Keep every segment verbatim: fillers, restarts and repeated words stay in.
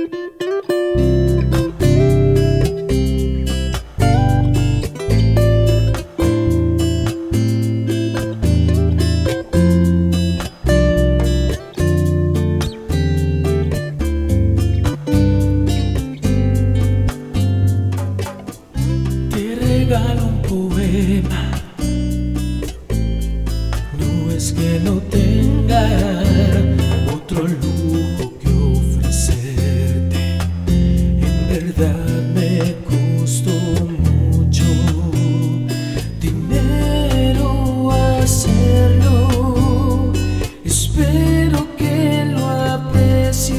Regalo un poema, no es que no tenga otro lujo que ofrecerte, en verdad me costó mucho dinero hacerlo, espero que lo aprecies,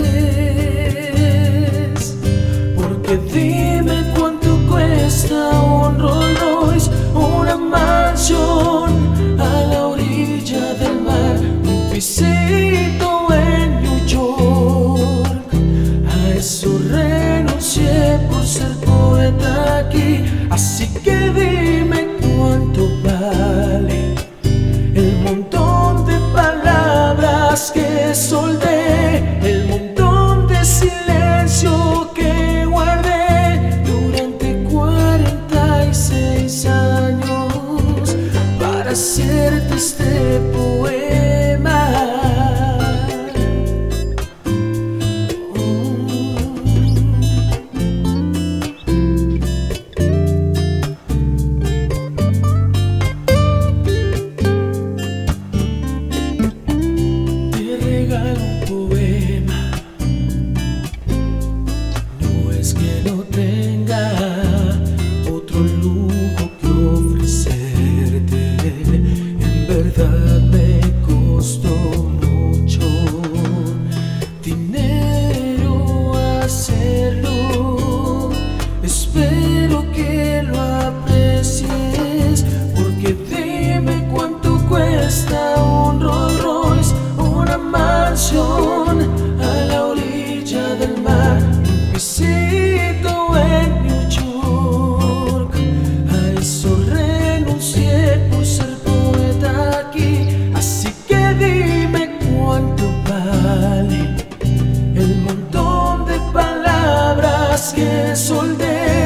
porque dime cuánto cuesta un Rolls Royce, una mansión a la orilla del mar, un pisito en New York. A eso renuncié por ser poeta aquí, así que dime cuánto vale el montón de palabras que solté, el montón de silencio que guardé durante cuarenta y seis años para hacerte este poema. Te regalo un poema, no es que no tenga otro lujo que ofrecerte, en verdad me costó mucho dinero hacerlo, espero que lo aprecies, porque dime cuánto cuesta un Rolls Royce, una mansión a la orilla del mar, un pisito en New York. A eso renuncié por ser poeta aquí, así que dime cuánto vale el montón de palabras que solté,